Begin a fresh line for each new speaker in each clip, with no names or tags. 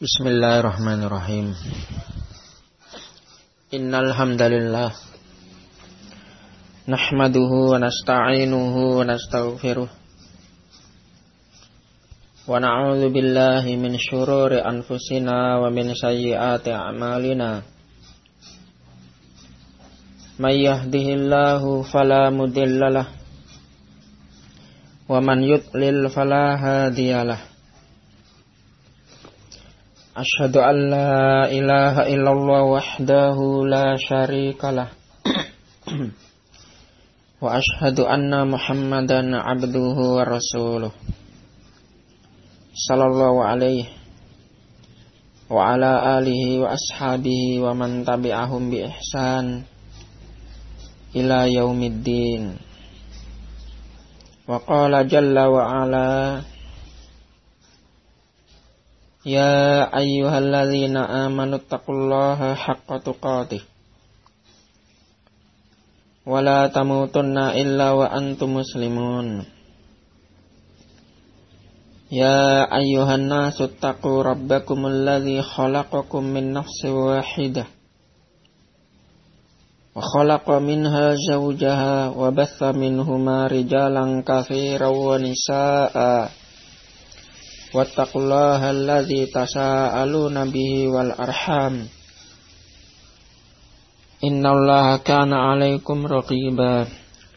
Bismillahirrahmanirrahim. Innal hamdalillah nahmaduhu wa nasta'inuhu wa nastaghfiruh wa na'udzu billahi min syururi anfusina wa min sayyiati a'malina. May yahdihillahu fala mudhillalah wa man yudlil fala hadiyalah. Asyhadu an la ilaha illallah wahdahu la syarikalah wa asyhadu anna Muhammadan abduhu wa rasuluh sallallahu alaihi wa ala alihi wa ashabihi wa man tabi'ahum bi ihsan ila yaumiddin. Wa qala jalla wa ala ya ayyuhalladzina amanu taqullaha haqqa tuqatih wa la tamutunna illa wa antum muslimun. Ya ayyuhan nasu taqu rabbakumul ladzi khalaqakum min nafsin wahidah wa khalaqa minha zawjaha wa batha minhuma rijalan katsiran wa nisaa'a wattaqullaha alladzi tasaaluna bihi wal arham innallaha kana 'alaikum raqiba.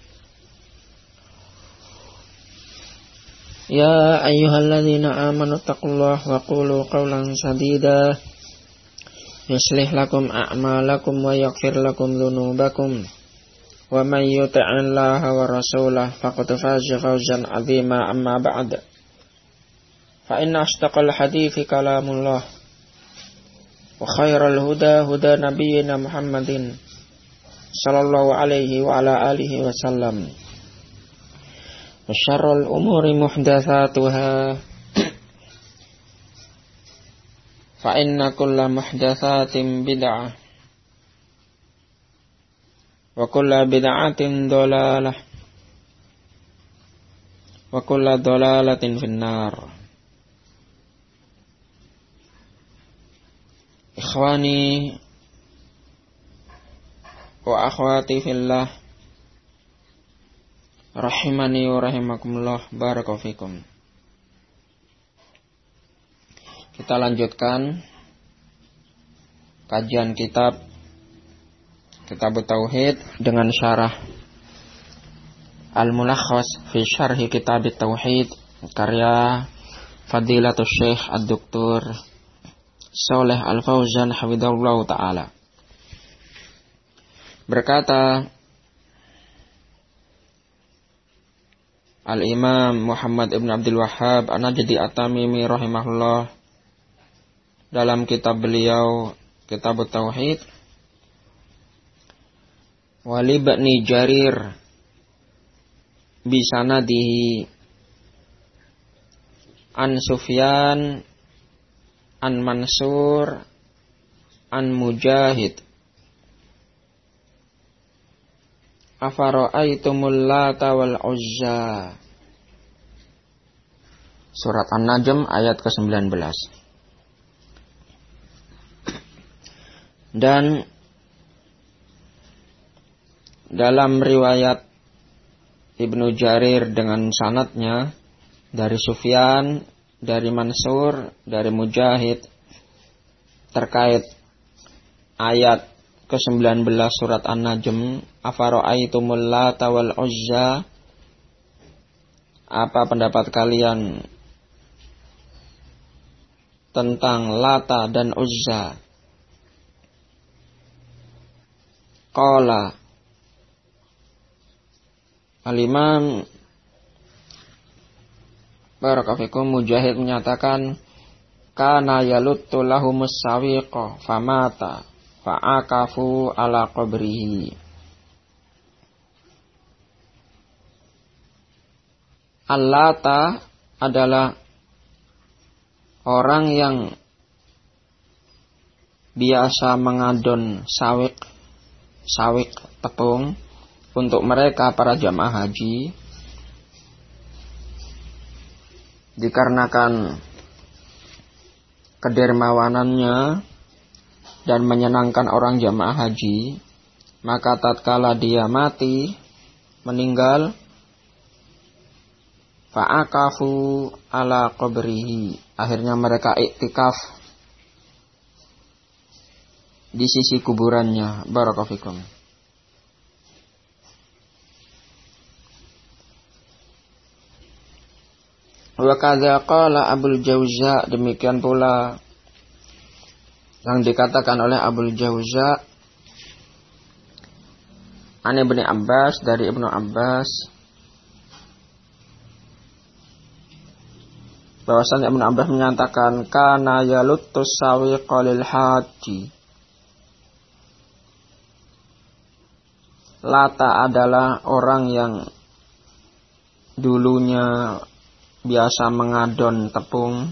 Ya ayyuhalladzina amanu taqullaha wa qulu qawlan sadida yuslih lakum a'malakum wa yaghfir lakum dzunubakum wa may yuti'illaha wa rasulahu faqad faza fawzan 'azima. Amma ba'd. Fa inna ashtaqal hadithi kalamullah wa khairal huda huda nabiyyina Muhammadin sallallahu alaihi wa ala alihi wa sallam wa syarrul umuri muhdatsatuha fa inna kulla muhdatsatin bid'ah wa kulla bid'atin dhalalah wa kulla dhalalatin finnar. Ikhwani wa akhwati fillah rahimani wa rahimakumullah, barakallahu fikum. Kita lanjutkan kajian kitab Tauhid dengan syarah Al-Mulakhas fi Syarhi Kitab Tauhid karya Fadilatul Syekh Ad-Doktor Shalih Al-Fauzan hafizahullah ta'ala. Berkata Al-Imam Muhammad ibn Abdul Wahhab An-Najdi At-Tamimi rahimahullah dalam kitab beliau Kitab Tauhid, wali Ibni Jarir bisanadihi an Sufyan an Mansur an Mujahid afara'aitumul Lata wal Uzza. Surat An-Najm ayat ke-19. Dan dalam riwayat Ibnu Jarir dengan sanadnya dari Sufyan, dari Mansur, dari Mujahid terkait ayat ke-19 surat An-Najm, afara'aitumul Lata wal Uzza, apa pendapat kalian tentang Lata dan Uzza? Qala Al-Imam Barakafikum Mujahid menyatakan kana yaluttu lahumus sawiqa famata fa'akafu ala qabrihi. Al-Lata adalah orang yang biasa mengadon sawik tepung untuk mereka para jamaah haji, dikarenakan kedermawanannya dan menyenangkan orang jamaah haji, maka tatkala dia mati, meninggal, fa'akafu ala qabrihi, akhirnya mereka iktikaf di sisi kuburannya. Barakallahu fikum. Wa kadza qala Abul Jauza, demikian pula yang dikatakan oleh Abul Jauza an Ibnu Abbas, dari Ibnu Abbas, bahwasanya Ibnu Abbas menyatakan kana yaluttus sawiqa lil haji. Lata adalah orang yang dulunya biasa mengadon tepung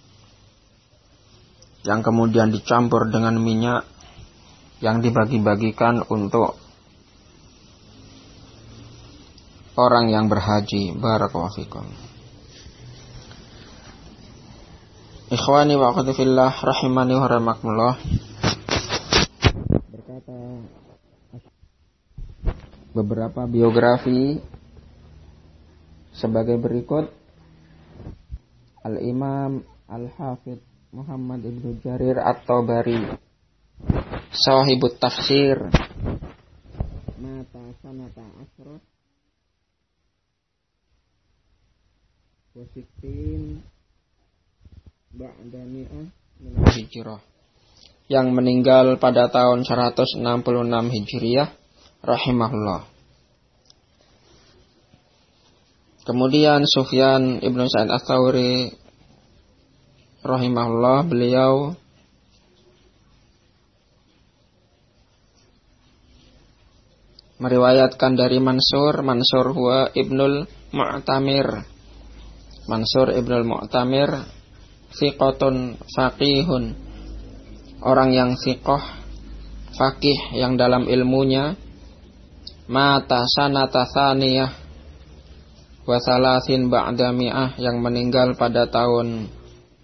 yang kemudian dicampur dengan minyak yang dibagi-bagikan untuk orang yang berhaji. Barakallahu fikum. Ikhwani wa akhwati fillah rahimani wa rahimakumullah. Berkata beberapa biografi sebagai berikut. Al-Imam Al-Hafidh Muhammad Ibnu Jarir At-Tabari, sahibut tafsir, mata sanata asrah wa sittin ba'da mi'ah min hijrah, yang meninggal pada tahun 166 Hijriah rahimahullah. Kemudian Sufyan Ibnu Sa'id Ats-Tsauri rahimahullah, beliau meriwayatkan dari Mansur huwa Ibnul Mu'tamir. Mansur Ibnul Mu'tamir thiqatun faqihun, orang yang thiqah, faqih yang dalam ilmunya, mata sanata tsaniyah wa thalathin ba'da mi'ah, yang meninggal pada tahun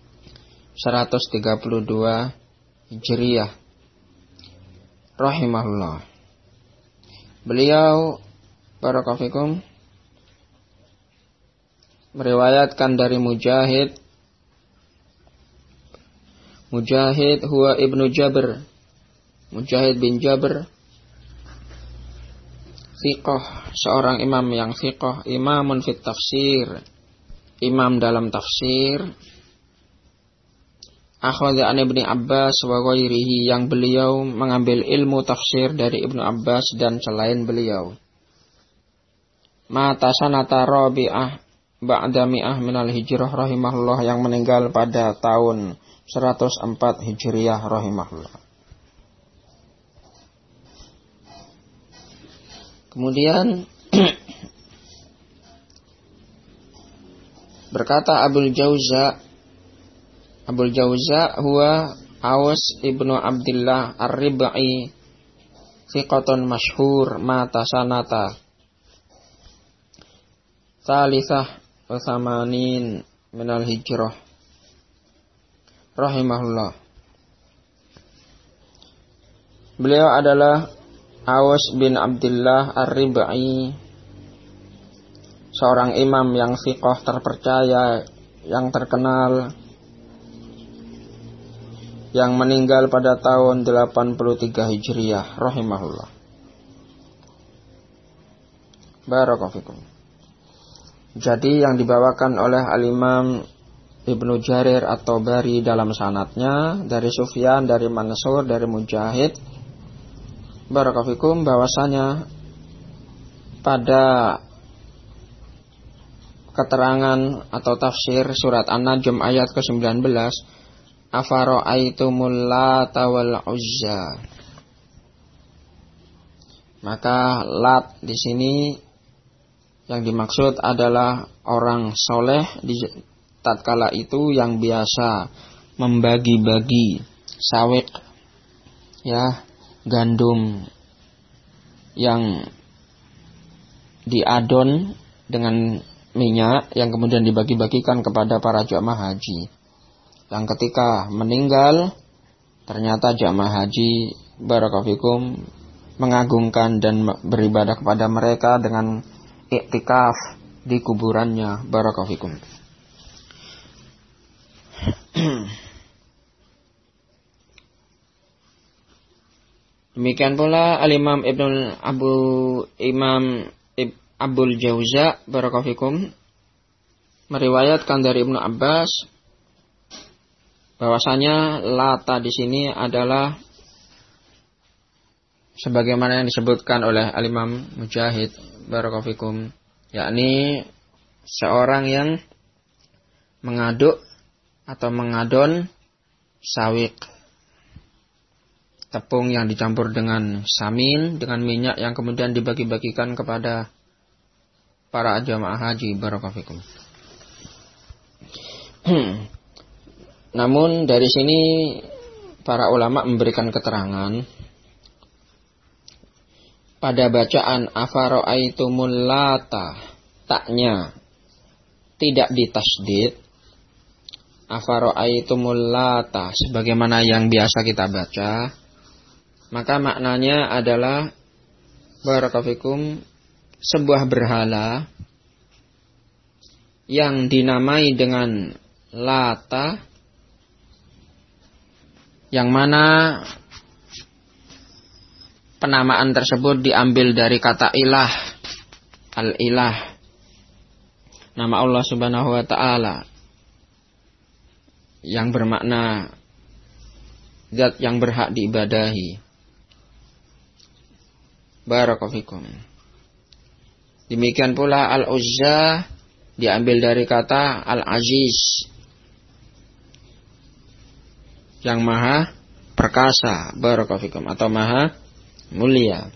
132 Hijriah rahimahullah. Beliau barakallahu fikum meriwayatkan dari Mujahid huwa Ibnu Jabr, Mujahid bin Jabr, thiqah, seorang imam yang thiqah, imamun fit tafsir, imam dalam tafsir, akhadha an Ibnu Abbas wa ghairihi, yang beliau mengambil ilmu tafsir dari Ibnu Abbas dan selain beliau. Mata sanata rabi'ah ba'da mi'ah minal hijrah rahimahullah, yang meninggal pada tahun 104 Hijriah rahimahullah. Kemudian berkata Abul Jauza huwa Awas ibnu Abdillah Ar-Rib'i, thiqatun masyhur, mata sanata thalithah wa thamanin minal hijrah rahimahullah. Beliau adalah Awas bin Abdillah Ar-Rib'i, seorang imam yang thiqah, terpercaya, yang terkenal, yang meninggal pada tahun 83 Hijriah rahimahullah. Barakallahu fikum. Jadi yang dibawakan oleh Al-Imam Ibnu Jarir At-Tabari dalam sanadnya dari Sufyan, dari Mansur, dari Mujahid, barakallahu fikum, bahwasanya pada keterangan atau tafsir surat An-Najm ayat ke-19, afara'aitumul Lata wal Uzza, maka Lat di sini yang dimaksud adalah orang soleh di tatkala itu yang biasa membagi-bagi sawik, ya, gandum yang diadon dengan minyak yang kemudian dibagi-bagikan kepada para jamaah haji. yang ketika meninggal ternyata jamaah haji barakallahu mengagungkan dan beribadah kepada mereka dengan iktikaf di kuburannya barakallahu. Demikian pula Al-Imam Abul Jauza barakallahu meriwayatkan dari Ibnu Abbas bahwasanya Lata di sini adalah sebagaimana yang disebutkan oleh Al-Imam Mujahid barakallahu, yakni seorang yang mengaduk atau mengadon sawik, tepung yang dicampur dengan samin dengan minyak yang kemudian dibagi-bagikan kepada para jamaah haji barakallahu. Namun dari sini para ulama memberikan keterangan pada bacaan afara'aitumul Lata, taknya tidak ditasdid. Afara'aitumul Lata sebagaimana yang biasa kita baca, maka maknanya adalah barakallahu sebuah berhala yang dinamai dengan Lata, yang mana penamaan tersebut diambil dari kata ilah, al-ilah, nama Allah Subhanahu wa ta'ala, yang bermakna zat yang berhak diibadahi. Barakallahu. Demikian pula Al-Uzza diambil dari kata Al-Aziz, yang maha perkasa, barakallahu, atau maha mulia.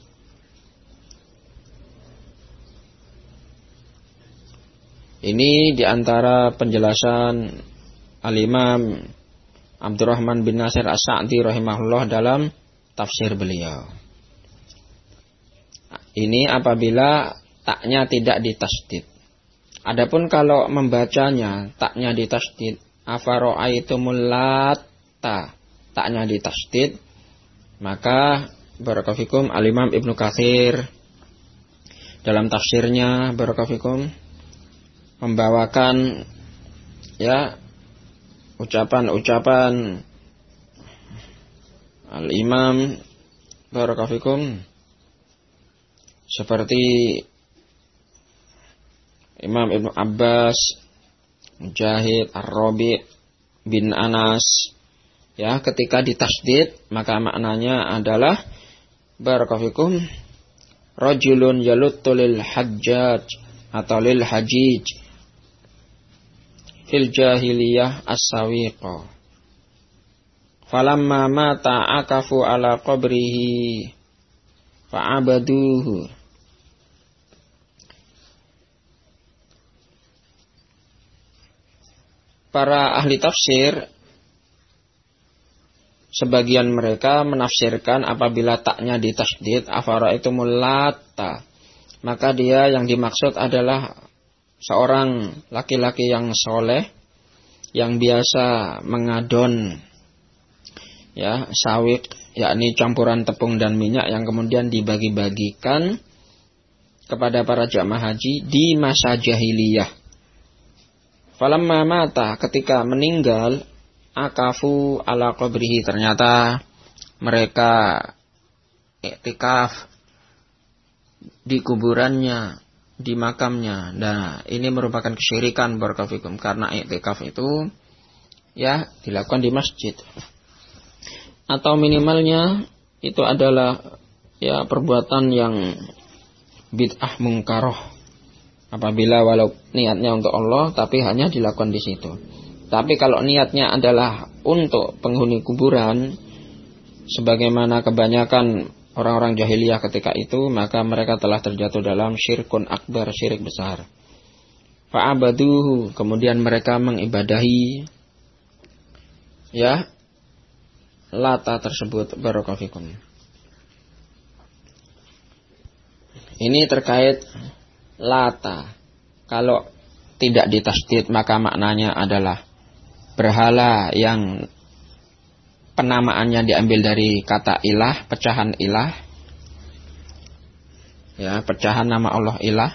Ini diantara penjelasan Al-Imam Abdurrahman bin Nasir As-Sa'di rahimahullah dalam tafsir beliau. Ini apabila taknya tidak ditasdid. Adapun kalau membacanya taknya ditasdid, afara'aitumul Lata, taknya ditasdid, maka barakallahu Al-Imam Ibnu Katsir dalam tafsirnya barakallahu membawakan ya ucapan-ucapan Al-Imam barakallahu seperti Imam Ibnu Abbas, Mujahid, Ar-Rabi' bin Anas, ya, ketika ditasdid maka maknanya adalah barakallahu rajulun yaluttu lil hajjaj atau lil hajij fil jahiliyah as-sawiqa falamma mata akafu ala qabrihi fa'abaduhu. Para ahli tafsir sebagian mereka menafsirkan apabila taknya ditasdid afara'aitumul Lata, maka dia yang dimaksud adalah seorang laki-laki yang soleh yang biasa mengadon ya sawik, yakni campuran tepung dan minyak yang kemudian dibagi-bagikan kepada para jamaah haji di masa jahiliyah. Falamma mata, ketika meninggal, akafu ala qabrihi, ternyata mereka iktikaf di kuburannya, di makamnya. Nah, ini merupakan kesyirikan barakallahu, karena iktikaf itu ya dilakukan di masjid. Atau minimalnya itu adalah ya perbuatan yang bid'ah mungkaroh. Apabila walau niatnya untuk Allah tapi hanya dilakukan di situ. Tapi kalau niatnya adalah untuk penghuni kuburan sebagaimana kebanyakan orang-orang jahiliyah ketika itu, maka mereka telah terjatuh dalam syirkun akbar, syirik besar. Fa'abaduhu, kemudian mereka mengibadahi ya Lata tersebut barakallahu. Ini terkait Lata. Kalau tidak ditasdid maka maknanya adalah berhala yang penamaannya diambil dari kata ilah, pecahan ilah. Ya, pecahan nama Allah ilah.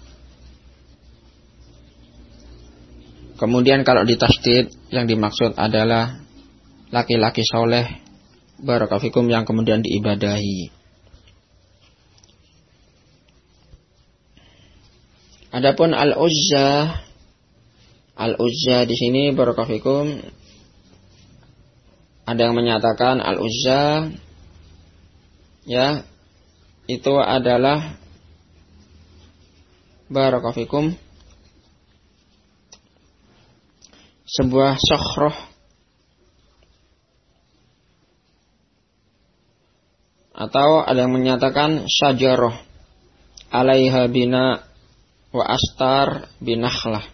Kemudian kalau ditasdid yang dimaksud adalah laki-laki soleh, barakallahu fikum, yang kemudian diibadahi. Adapun Al-Uzza di sini barakallahu fikum, ada yang menyatakan Al-Uzza ya itu adalah barakallahu fikum sebuah sokhrah atau ada yang menyatakan syajarah alaiha bina wa astar binakhlah,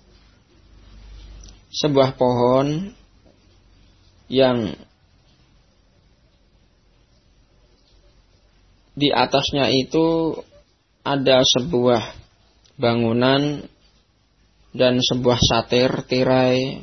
sebuah pohon yang di atasnya itu ada sebuah bangunan dan sebuah satir tirai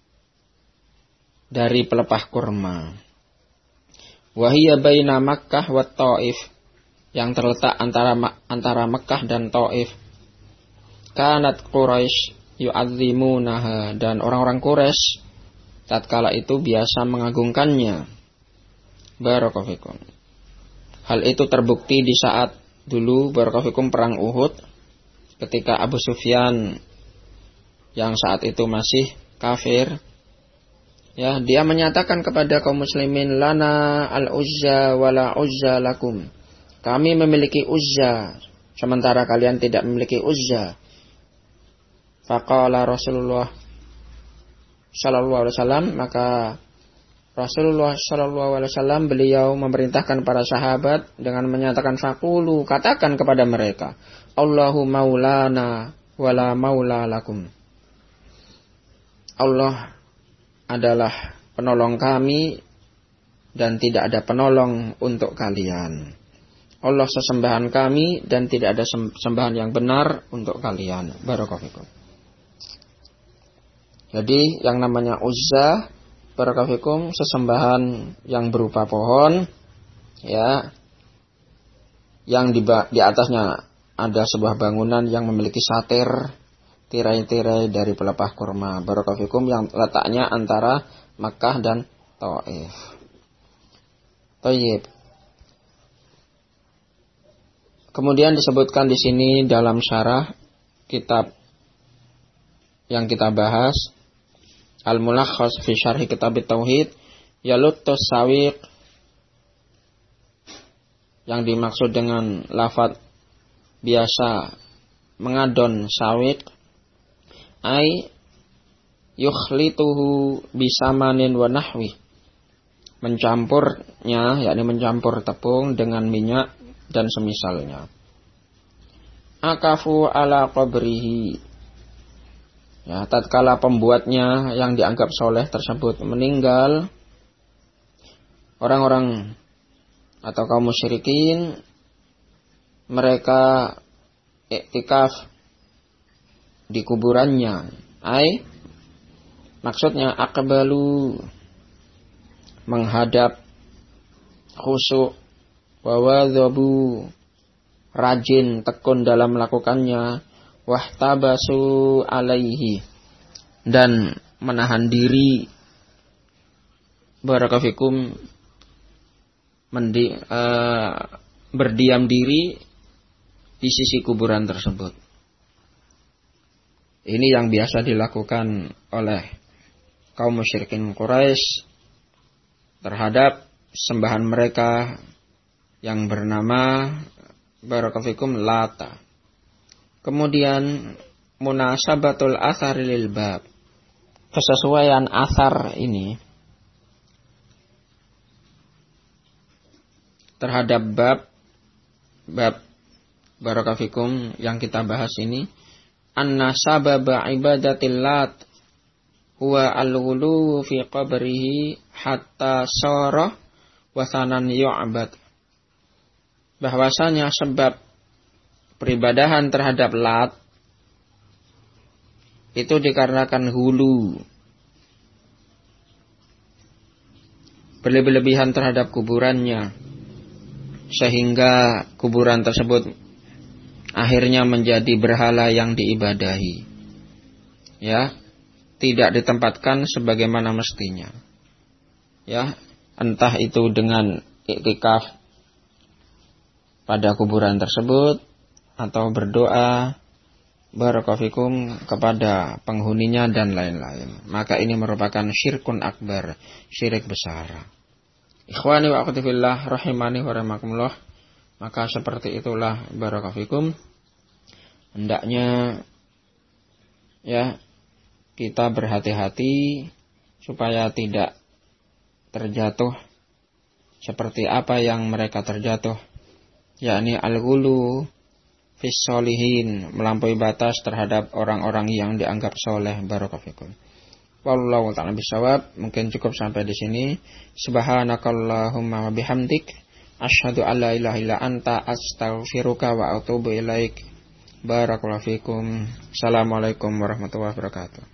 dari pelepah kurma. Wahiyya baina Makkah wa Taif, yang terletak antara Makkah dan Taif. Kanat Quraisy yu'azzimunaha, dan orang-orang Quraisy tatkala itu biasa mengagungkannya. Barakallahu fikum. Hal itu terbukti di saat dulu barakallahu fikum perang Uhud, ketika Abu Sufyan yang saat itu masih kafir, ya, dia menyatakan kepada kaum muslimin, lana al-Uzza wala Uzza lakum. Kami memiliki Uzza sementara kalian tidak memiliki Uzza. Faqala Rasulullah sallallahu alaihi wasallam, maka Rasulullah sallallahu alaihi wasallam beliau memerintahkan para sahabat dengan menyatakan, faqulu, katakan kepada mereka, Allahu maulana wala maula lakum. Allah adalah penolong kami dan tidak ada penolong untuk kalian. Allah sesembahan kami dan tidak ada sembahan yang benar untuk kalian. Barakallahu fikum. Jadi yang namanya Uzza, barakallahu fikum, sesembahan yang berupa pohon, ya, yang di atasnya ada sebuah bangunan yang memiliki satir, tirai-tirai dari pelepah kurma, barakallahu fikum, yang letaknya antara Makkah dan Taif. Thayyib. Kemudian disebutkan di sini dalam syarah kitab yang kita bahas, Al-Mulakhas fi Syarhi Kitab Tauhid, yaluttus sawiq, yang dimaksud dengan lafaz biasa mengadon sawiq, ai yukhlituhu bisamanin wa nahwi, mencampurnya, yakni mencampur tepung dengan minyak dan semisalnya. Akafu ala qabrihi, ya, tatkala pembuatnya yang dianggap soleh tersebut meninggal, orang-orang atau kaum musyrikin mereka iktikaf di kuburannya. Ai, maksudnya aqbalu, menghadap, khusyuk, wawadhabu, rajin, tekun dalam melakukannya, wahtabasu alaihi, dan menahan diri, barakallahu fikum, berdiam diri di sisi kuburan tersebut. Ini yang biasa dilakukan oleh kaum musyrikin Quraisy terhadap sembahan mereka yang bernama barakallahu fikum Lata. Kemudian munasabatul athar lil bab, kesesuaian athar ini terhadap bab barakallahu fikum yang kita bahas ini, anna sababa ibadatil Lat huwa al-ghulu fi qabrihi hatta sara wasanan yu'bad. Bahwasanya sebab peribadahan terhadap Lat itu dikarenakan hulu berlebih-lebihan terhadap kuburannya, sehingga kuburan tersebut akhirnya menjadi berhala yang diibadahi, ya, tidak ditempatkan sebagaimana mestinya, ya, entah itu dengan iktikaf pada kuburan tersebut atau berdoa barakallahu kepada penghuninya dan lain-lain. Maka ini merupakan syirkun akbar, syirik besar. Ikhwani wa akhwati fillah rahimani wa rahimakumullah. Maka seperti itulah barakallahu hendaknya, ya, kita berhati-hati supaya tidak terjatuh seperti apa yang mereka terjatuh, yakni al-ghulu fis sholihin, melampaui batas terhadap orang-orang yang dianggap soleh. Barakallahu fikum. Wallahu ta'ala bisawab. Mungkin cukup sampai di sini. Subhanakallahumma wa bihamdik, asyhadu an la ilaha illa anta, astaghfiruka wa atubu ilaik. Barakallahu fikum. Assalamualaikum warahmatullahi wabarakatuh.